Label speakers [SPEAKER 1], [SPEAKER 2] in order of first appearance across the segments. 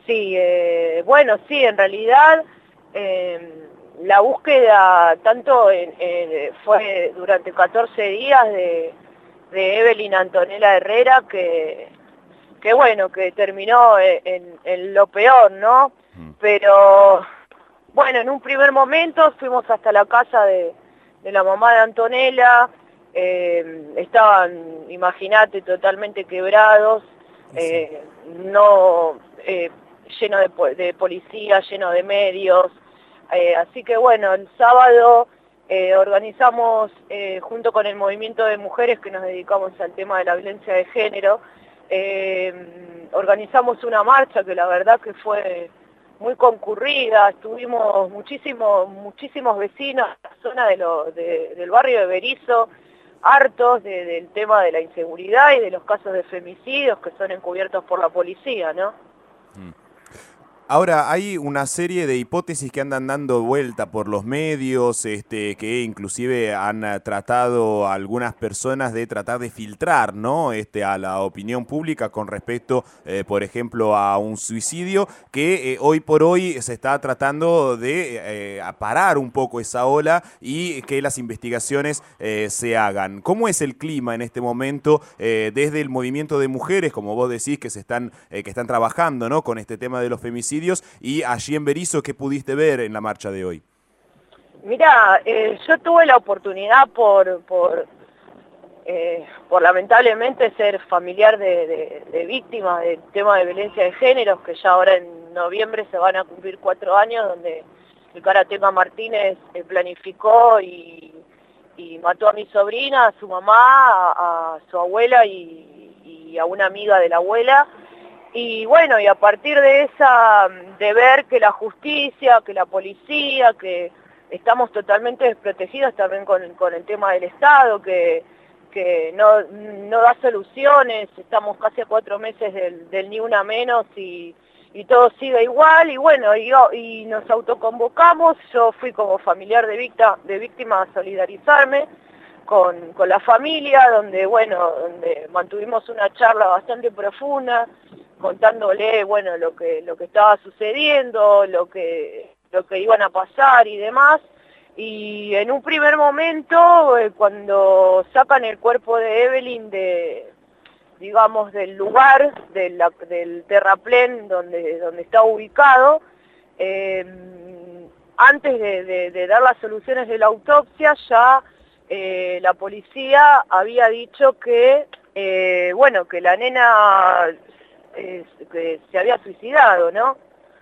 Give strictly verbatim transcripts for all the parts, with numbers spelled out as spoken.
[SPEAKER 1] Sí, eh, bueno, sí, en realidad eh, la búsqueda tanto en, en- fue durante catorce días de, de Evelyn Antonella Herrera, que, que bueno, que terminó en, en- en lo peor, ¿no?
[SPEAKER 2] Mm.
[SPEAKER 1] Pero bueno, en un primer momento fuimos hasta la casa de, de la mamá de Antonella, eh, estaban, imagínate, totalmente quebrados,
[SPEAKER 3] Y sí.
[SPEAKER 1] eh, no eh, lleno de, po- de policía, lleno de medios. Eh, así que bueno, el sábado eh, organizamos, eh, junto con el movimiento de mujeres que nos dedicamos al tema de la violencia de género, eh, organizamos una marcha que la verdad que fue muy concurrida. Estuvimos muchísimos, muchísimos vecinos de la zona de lo, de- del barrio de Berizo, hartos de- del tema de la inseguridad y de los casos de femicidios que son encubiertos por la policía, ¿no?
[SPEAKER 2] Mm. Ahora, hay una serie de hipótesis que andan dando vuelta por los medios, este, que inclusive han eh, tratado algunas personas de tratar de filtrar, ¿no? Este, a la opinión pública con respecto, eh, por ejemplo, a un suicidio, que eh, hoy por hoy se está tratando de eh, parar un poco esa ola y que las investigaciones eh, se hagan. ¿Cómo es el clima en este momento eh, desde el movimiento de mujeres, como vos decís, que se están, eh, que están trabajando, ¿no? Con este tema de los femicidios? Y allí en Berizo, ¿qué pudiste ver en la marcha de hoy?
[SPEAKER 1] Mira, eh, yo tuve la oportunidad por, por, eh, por lamentablemente ser familiar de, de, de víctimas del tema de violencia de género, que ya ahora en noviembre se van a cumplir cuatro años, donde el karateca Martínez eh, planificó y, y mató a mi sobrina, a su mamá, a, a su abuela y, y a una amiga de la abuela. Y bueno, y a partir de esa, de ver que la justicia, que la policía, que estamos totalmente desprotegidos también con, con el tema del Estado, que, que no, no da soluciones, estamos casi a cuatro meses del, del ni una menos y, y todo sigue igual, y bueno, y, yo, y nos autoconvocamos, yo fui como familiar de, víctima, de víctima a solidarizarme con, con la familia, donde bueno, donde mantuvimos una charla bastante profunda, contándole, bueno, lo que, lo que estaba sucediendo, lo que, lo que iban a pasar y demás. Y en un primer momento, eh, cuando sacan el cuerpo de Evelyn de, digamos, del lugar, de la, del terraplén donde, donde está ubicado, eh, antes de, de, de dar las soluciones de la autopsia, ya eh, la policía había dicho que, eh, bueno, que la nena eh, que se había suicidado, ¿no?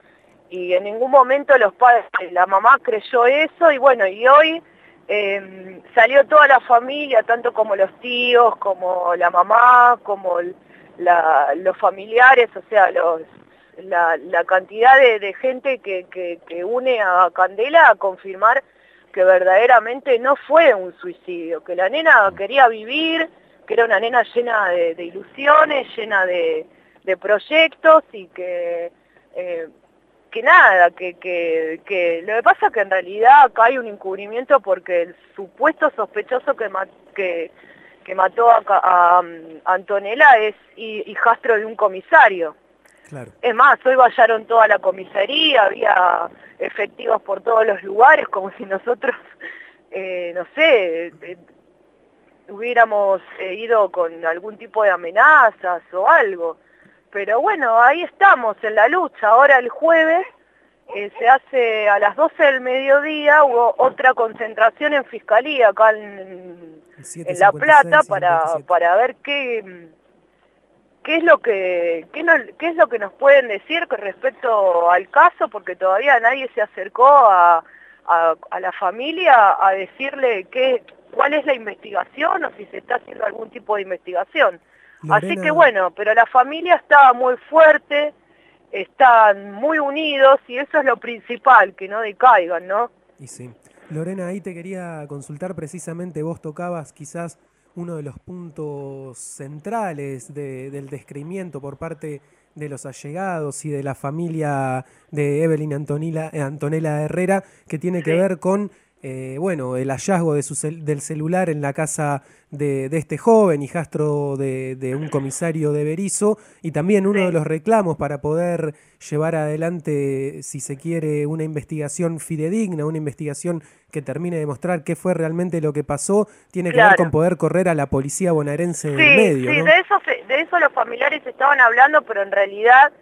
[SPEAKER 1] Y en ningún momento los padres, la mamá creyó eso, y bueno, y hoy eh, salió toda la familia, tanto como los tíos, como la mamá, como el, la, los familiares, o sea, los, la, la cantidad de, de gente que, que, que une a Candela a confirmar que verdaderamente no fue un suicidio, que la nena quería vivir, que era una nena llena de, de ilusiones, llena de, de proyectos, y que... Eh, que nada, que, que, que lo que pasa es que en realidad acá hay un encubrimiento porque el supuesto sospechoso que, ma que, que mató a, a, a Antonella es hijastro de un comisario.
[SPEAKER 3] Claro.
[SPEAKER 1] Es más, hoy vallaron toda la comisaría, había efectivos por todos los lugares, como si nosotros, eh, no sé, eh, hubiéramos eh, ido con algún tipo de amenazas o algo. Pero bueno, ahí estamos en la lucha. Ahora el jueves eh, se hace a las doce del mediodía, hubo otra concentración en Fiscalía acá en,
[SPEAKER 3] siete
[SPEAKER 1] en La
[SPEAKER 3] cincuenta y
[SPEAKER 1] Plata
[SPEAKER 3] seis y
[SPEAKER 1] para,
[SPEAKER 3] cincuenta y siete.
[SPEAKER 1] para ver qué, qué es lo que qué, no, qué es lo que nos pueden decir con respecto al caso, porque todavía nadie se acercó a, a, a la familia a decirle qué, cuál es la investigación o si se está haciendo algún tipo de investigación. Así que
[SPEAKER 3] Lorena,
[SPEAKER 1] bueno, pero la familia está muy fuerte, están muy unidos y eso es lo principal, que no decaigan, ¿no?
[SPEAKER 3] y sí. Lorena, ahí te quería consultar precisamente, vos tocabas quizás uno de los puntos centrales de- del descreimiento por parte de los allegados y de la familia de Evelyn Antonila- eh, Antonella Herrera, que tiene que
[SPEAKER 1] Sí.
[SPEAKER 3] ver con eh, bueno, el hallazgo de su cel del celular en la casa de, de este joven, hijastro de, de un comisario de Berisso, y también uno
[SPEAKER 1] Sí.
[SPEAKER 3] de los reclamos para poder llevar adelante, si se quiere, una investigación fidedigna, una investigación que termine de mostrar qué fue realmente lo que pasó, tiene que ver con
[SPEAKER 1] Claro.
[SPEAKER 3] poder correr a la policía bonaerense del
[SPEAKER 1] Sí,
[SPEAKER 3] medio,
[SPEAKER 1] sí,
[SPEAKER 3] ¿no?
[SPEAKER 1] de eso, se- de eso los familiares estaban hablando, pero en realidad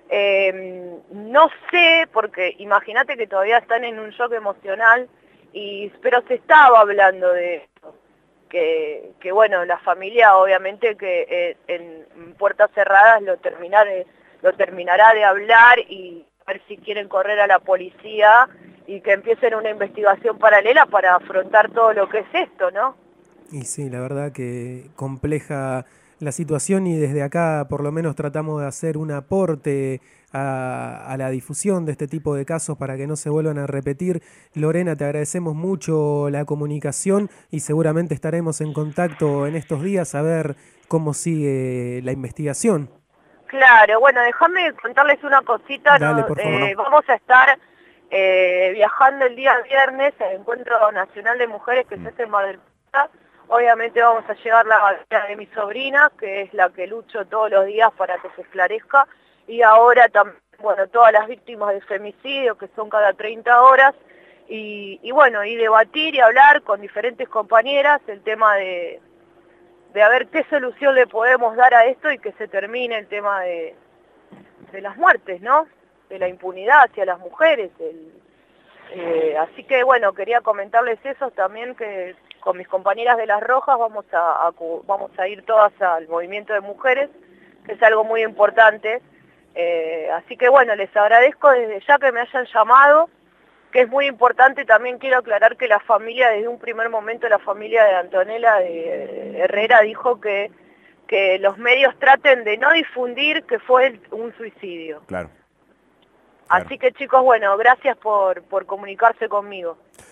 [SPEAKER 1] eh, no sé, porque imagínate que todavía están en un shock emocional, y pero se estaba hablando de eso, que, que bueno, la familia obviamente que eh, en puertas cerradas lo, terminar, lo terminará de hablar y a ver si quieren correr a la policía y que empiecen una investigación paralela para afrontar todo lo que es esto, ¿no?
[SPEAKER 3] Y sí, la verdad que compleja la situación y desde acá por lo menos tratamos de hacer un aporte a, a la difusión de este tipo de casos para que no se vuelvan a repetir. Lorena, te agradecemos mucho la comunicación y seguramente estaremos en contacto en estos días a ver cómo sigue la investigación.
[SPEAKER 1] Claro, bueno, déjame contarles una cosita,
[SPEAKER 3] Dale,
[SPEAKER 1] ¿no?
[SPEAKER 3] por favor.
[SPEAKER 1] Eh, vamos a estar eh, viajando el día viernes al Encuentro Nacional de Mujeres que se hace en Mar del Plata. Obviamente vamos a llevar la bandera de mi sobrina, que es la que lucho todos los días para que se esclarezca, y ahora también, bueno, todas las víctimas de femicidio, que son cada treinta horas, y, y bueno, y debatir y hablar con diferentes compañeras el tema de de a ver qué solución le podemos dar a esto y que se termine el tema de, de las muertes, ¿no? De la impunidad hacia las mujeres. El, eh, así que bueno, quería comentarles eso también, que con mis compañeras de Las Rojas vamos a, a vamos a ir todas al movimiento de mujeres, que es algo muy importante. Eh, así que bueno, les agradezco desde ya que me hayan llamado, que es muy importante. También quiero aclarar que la familia, desde un primer momento, la familia de Antonella de Herrera dijo que, que los medios traten de no difundir que fue un suicidio.
[SPEAKER 2] Claro. Claro.
[SPEAKER 1] Así que chicos, bueno, gracias por, por comunicarse conmigo.